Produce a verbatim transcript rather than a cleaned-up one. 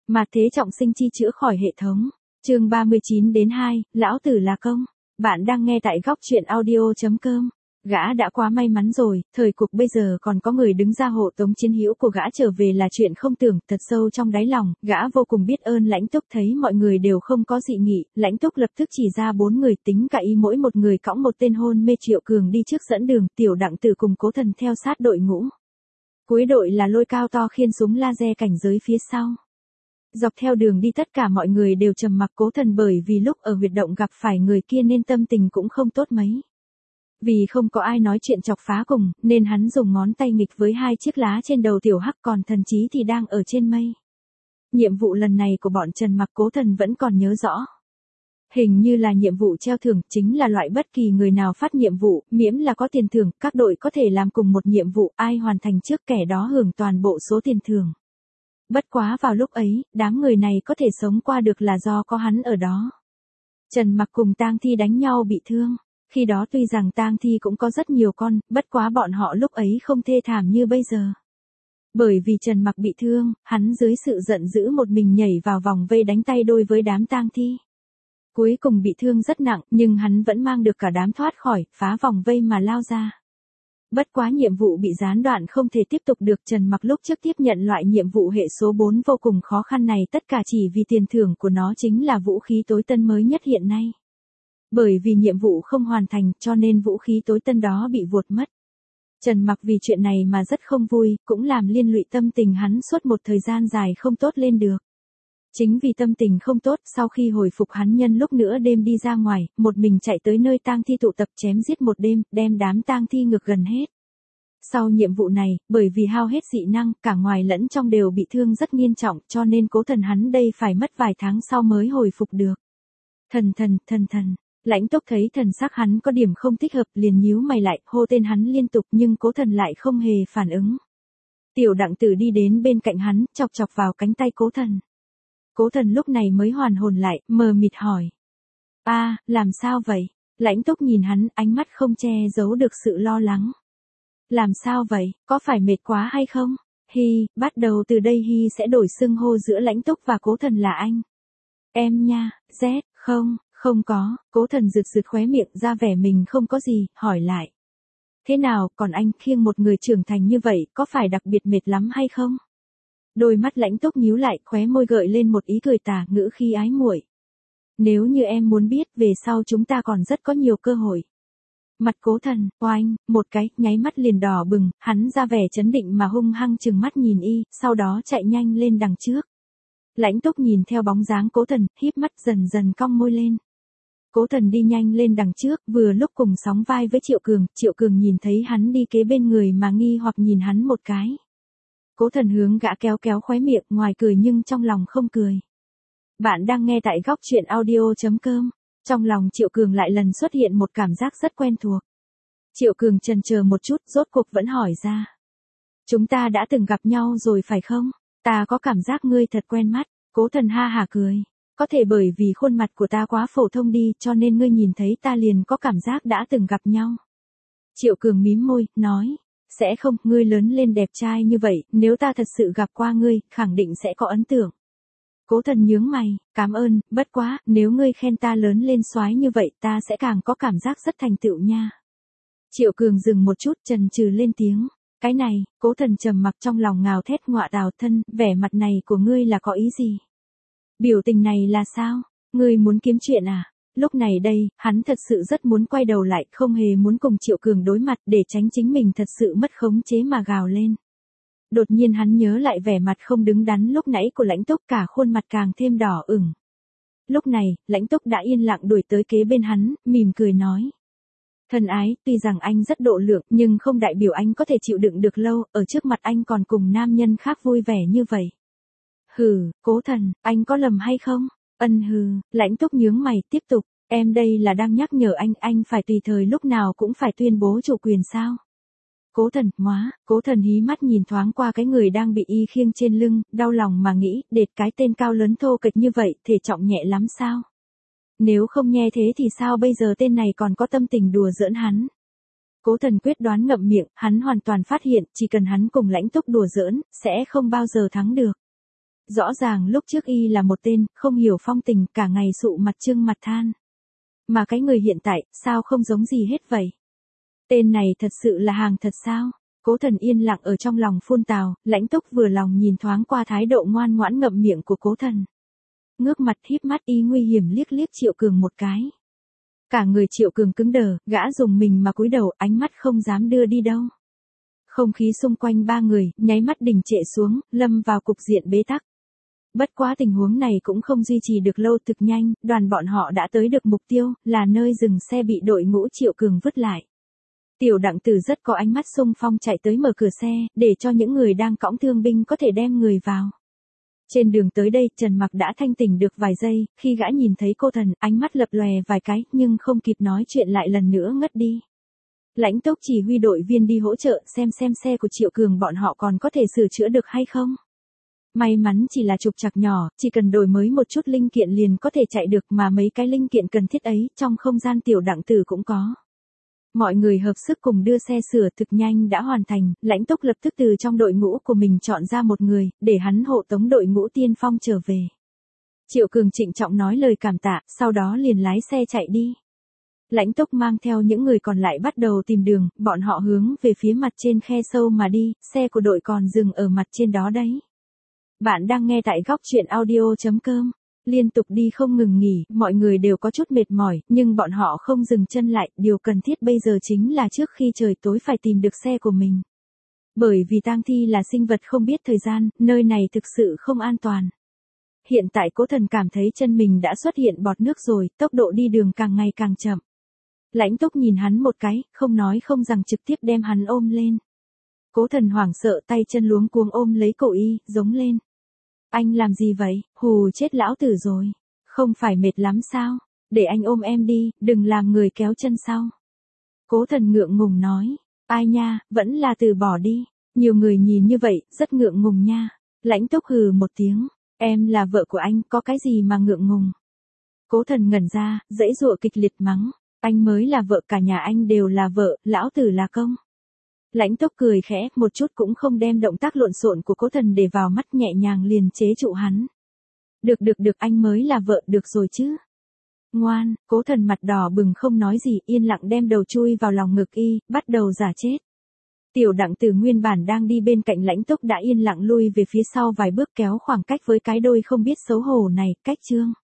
Mà thế trọng sinh chi chữa khỏi hệ thống. Chương ba mươi chín đến hai, lão tử là công. Bạn đang nghe tại góc truyện audio chấm com. Gã đã quá may mắn rồi, thời cuộc bây giờ còn có người đứng ra hộ tống chiến hữu của gã trở về là chuyện không tưởng, thật sâu trong đáy lòng, gã vô cùng biết ơn Lãnh Túc. Thấy mọi người đều không có dị nghị, Lãnh Túc lập tức chỉ ra bốn người, tính cả ý mỗi một người cõng một tên hôn mê. Triệu Cường đi trước dẫn đường, Tiểu Đặng Tử cùng Cố Thần theo sát đội ngũ. Cuối đội là Lôi Cao To khiên súng laser cảnh giới phía sau. Dọc theo đường đi tất cả mọi người đều trầm mặc. Cố Thần bởi vì lúc ở huyệt động gặp phải người kia nên tâm tình cũng không tốt mấy. Vì không có ai nói chuyện chọc phá cùng, nên hắn dùng ngón tay nghịch với hai chiếc lá trên đầu Tiểu Hắc, còn thần trí thì đang ở trên mây. Nhiệm vụ lần này của bọn Trần Mặc Cố Thần vẫn còn nhớ rõ. Hình như là nhiệm vụ treo thưởng, chính là loại bất kỳ người nào phát nhiệm vụ, miễn là có tiền thưởng, các đội có thể làm cùng một nhiệm vụ, ai hoàn thành trước kẻ đó hưởng toàn bộ số tiền thưởng. Bất quá vào lúc ấy, đám người này có thể sống qua được là do có hắn ở đó. Trần Mặc cùng Tang Thi đánh nhau bị thương. Khi đó tuy rằng Tang Thi cũng có rất nhiều con, bất quá bọn họ lúc ấy không thê thảm như bây giờ. Bởi vì Trần Mặc bị thương, hắn dưới sự giận dữ một mình nhảy vào vòng vây đánh tay đôi với đám Tang Thi. Cuối cùng bị thương rất nặng, nhưng hắn vẫn mang được cả đám thoát khỏi, phá vòng vây mà lao ra. Bất quá nhiệm vụ bị gián đoạn không thể tiếp tục được. Trần Mặc lúc trước tiếp nhận loại nhiệm vụ hệ số bốn vô cùng khó khăn này tất cả chỉ vì tiền thưởng của nó chính là vũ khí tối tân mới nhất hiện nay. Bởi vì nhiệm vụ không hoàn thành cho nên vũ khí tối tân đó bị vụt mất. Trần Mặc vì chuyện này mà rất không vui, cũng làm liên lụy tâm tình hắn suốt một thời gian dài không tốt lên được. Chính vì tâm tình không tốt, sau khi hồi phục hắn nhân lúc nửa đêm đi ra ngoài, một mình chạy tới nơi Tang Thi tụ tập chém giết một đêm, đem đám Tang Thi ngược gần hết. Sau nhiệm vụ này, bởi vì hao hết dị năng, cả ngoài lẫn trong đều bị thương rất nghiêm trọng, cho nên Cố Thần hắn đây phải mất vài tháng sau mới hồi phục được. Thần thần, thần thần. Lãnh Túc thấy thần sắc hắn có điểm không thích hợp, liền nhíu mày lại, hô tên hắn liên tục nhưng Cố Thần lại không hề phản ứng. Tiểu Đặng Tử đi đến bên cạnh hắn, chọc chọc vào cánh tay Cố Thần. Cố Thần lúc này mới hoàn hồn lại, mờ mịt hỏi. A, à, làm sao vậy? Lãnh Túc nhìn hắn, ánh mắt không che giấu được sự lo lắng. Làm sao vậy, có phải mệt quá hay không? Hi, bắt đầu từ đây Hi sẽ đổi xưng hô giữa Lãnh Túc và Cố Thần là anh. Em nha, Z, không, không có. Cố Thần rực rực khóe miệng ra vẻ mình không có gì, hỏi lại. Thế nào, còn anh khiêng một người trưởng thành như vậy, có phải đặc biệt mệt lắm hay không? Đôi mắt Lãnh Túc nhíu lại, khóe môi gợi lên một ý cười tà, ngữ khi ái muội. Nếu như em muốn biết, về sau chúng ta còn rất có nhiều cơ hội. Mặt Cố Thần, oanh, một cái, nháy mắt liền đỏ bừng, hắn ra vẻ chấn định mà hung hăng chừng mắt nhìn y, sau đó chạy nhanh lên đằng trước. Lãnh Túc nhìn theo bóng dáng Cố Thần, híp mắt dần dần cong môi lên. Cố Thần đi nhanh lên đằng trước, vừa lúc cùng sóng vai với Triệu Cường, Triệu Cường nhìn thấy hắn đi kế bên người mà nghi hoặc nhìn hắn một cái. Cố Thần hướng gã kéo kéo khóe miệng, ngoài cười nhưng trong lòng không cười. Bạn đang nghe tại góc truyện audio chấm com. Trong lòng Triệu Cường lại lần xuất hiện một cảm giác rất quen thuộc. Triệu Cường chần chờ một chút, rốt cuộc vẫn hỏi ra. Chúng ta đã từng gặp nhau rồi phải không? Ta có cảm giác ngươi thật quen mắt. Cố Thần ha hả cười. Có thể bởi vì khuôn mặt của ta quá phổ thông đi cho nên ngươi nhìn thấy ta liền có cảm giác đã từng gặp nhau. Triệu Cường mím môi, nói. Sẽ không, ngươi lớn lên đẹp trai như vậy, nếu ta thật sự gặp qua ngươi, khẳng định sẽ có ấn tượng. Cố Thần nhướng mày, cảm ơn, bất quá, nếu ngươi khen ta lớn lên soái như vậy ta sẽ càng có cảm giác rất thành tựu nha. Triệu Cường dừng một chút, chần chừ lên tiếng. Cái này, Cố Thần trầm mặc trong lòng ngào thét ngọa đào thân, vẻ mặt này của ngươi là có ý gì? Biểu tình này là sao? Ngươi muốn kiếm chuyện à? Lúc này đây, hắn thật sự rất muốn quay đầu lại, không hề muốn cùng Triệu Cường đối mặt để tránh chính mình thật sự mất khống chế mà gào lên. Đột nhiên hắn nhớ lại vẻ mặt không đứng đắn lúc nãy của Lãnh Túc, cả khuôn mặt càng thêm đỏ ửng. Lúc này, Lãnh Túc đã yên lặng đuổi tới kế bên hắn, mỉm cười nói. Thân ái, tuy rằng anh rất độ lượng nhưng không đại biểu anh có thể chịu đựng được lâu, ở trước mặt anh còn cùng nam nhân khác vui vẻ như vậy. Hừ, Cố Thần, anh có lầm hay không? Ân hừ, Lãnh Túc nhướng mày, tiếp tục, em đây là đang nhắc nhở anh, anh phải tùy thời lúc nào cũng phải tuyên bố chủ quyền sao? Cố Thần, móa, Cố Thần hí mắt nhìn thoáng qua cái người đang bị y khiêng trên lưng, đau lòng mà nghĩ, đệt cái tên cao lớn thô kệch như vậy, thể trọng nhẹ lắm sao? Nếu không nghe thế thì sao bây giờ tên này còn có tâm tình đùa giỡn hắn? Cố Thần quyết đoán ngậm miệng, hắn hoàn toàn phát hiện, chỉ cần hắn cùng Lãnh Túc đùa giỡn, sẽ không bao giờ thắng được. Rõ ràng lúc trước y là một tên, không hiểu phong tình, cả ngày sụ mặt trưng mặt than. Mà cái người hiện tại, sao không giống gì hết vậy? Tên này thật sự là hàng thật sao? Cố Thần yên lặng ở trong lòng phun tào, Lãnh Túc vừa lòng nhìn thoáng qua thái độ ngoan ngoãn ngậm miệng của Cố Thần. Ngước mặt híp mắt y nguy hiểm liếc liếc Triệu Cường một cái. Cả người Triệu Cường cứng đờ, gã dùng mình mà cúi đầu, ánh mắt không dám đưa đi đâu. Không khí xung quanh ba người, nháy mắt đình trệ xuống, lâm vào cục diện bế tắc. Bất quá tình huống này cũng không duy trì được lâu, thực nhanh, đoàn bọn họ đã tới được mục tiêu, là nơi dừng xe bị đội ngũ Triệu Cường vứt lại. Tiểu Đặng Tử rất có ánh mắt xung phong chạy tới mở cửa xe, để cho những người đang cõng thương binh có thể đem người vào. Trên đường tới đây, Trần Mặc đã thanh tỉnh được vài giây, khi gã nhìn thấy Cô Thần, ánh mắt lập lòe vài cái, nhưng không kịp nói chuyện lại lần nữa ngất đi. Lãnh Túc chỉ huy đội viên đi hỗ trợ xem xem xe của Triệu Cường bọn họ còn có thể sửa chữa được hay không. May mắn chỉ là trục trặc nhỏ, chỉ cần đổi mới một chút linh kiện liền có thể chạy được, mà mấy cái linh kiện cần thiết ấy, trong không gian Tiểu Đặng Tử cũng có. Mọi người hợp sức cùng đưa xe sửa, thực nhanh đã hoàn thành, Lãnh Túc lập tức từ trong đội ngũ của mình chọn ra một người, để hắn hộ tống đội ngũ tiên phong trở về. Triệu Cường trịnh trọng nói lời cảm tạ, sau đó liền lái xe chạy đi. Lãnh Túc mang theo những người còn lại bắt đầu tìm đường, bọn họ hướng về phía mặt trên khe sâu mà đi, xe của đội còn dừng ở mặt trên đó đấy. Bạn đang nghe tại góc truyện audio chấm com. Liên tục đi không ngừng nghỉ, mọi người đều có chút mệt mỏi, nhưng bọn họ không dừng chân lại, điều cần thiết bây giờ chính là trước khi trời tối phải tìm được xe của mình. Bởi vì tang thi là sinh vật không biết thời gian, nơi này thực sự không an toàn. Hiện tại Cố Thần cảm thấy chân mình đã xuất hiện bọt nước rồi, tốc độ đi đường càng ngày càng chậm. Lãnh Túc nhìn hắn một cái, không nói không rằng trực tiếp đem hắn ôm lên. Cố Thần hoảng sợ, tay chân luống cuống ôm lấy cổ y, giống lên. Anh làm gì vậy, hù chết lão tử rồi. Không phải mệt lắm sao? Để anh ôm em đi, đừng làm người kéo chân sau. Cố Thần ngượng ngùng nói. Ai nha, vẫn là từ bỏ đi. Nhiều người nhìn như vậy, rất ngượng ngùng nha. Lãnh Túc hừ một tiếng. Em là vợ của anh, có cái gì mà ngượng ngùng? Cố Thần ngẩn ra, giãy giụa kịch liệt mắng. Anh mới là vợ, cả nhà anh đều là vợ, lão tử là công. Lãnh Túc cười khẽ, một chút cũng không đem động tác lộn xộn của Cố Thần để vào mắt, nhẹ nhàng liền chế trụ hắn. Được được được, anh mới là vợ, được rồi chứ. Ngoan, Cố Thần mặt đỏ bừng không nói gì, yên lặng đem đầu chui vào lòng ngực y, bắt đầu giả chết. Tiểu Đặng Tử nguyên bản đang đi bên cạnh Lãnh Túc đã yên lặng lui về phía sau vài bước, kéo khoảng cách với cái đôi không biết xấu hổ này, cách chương.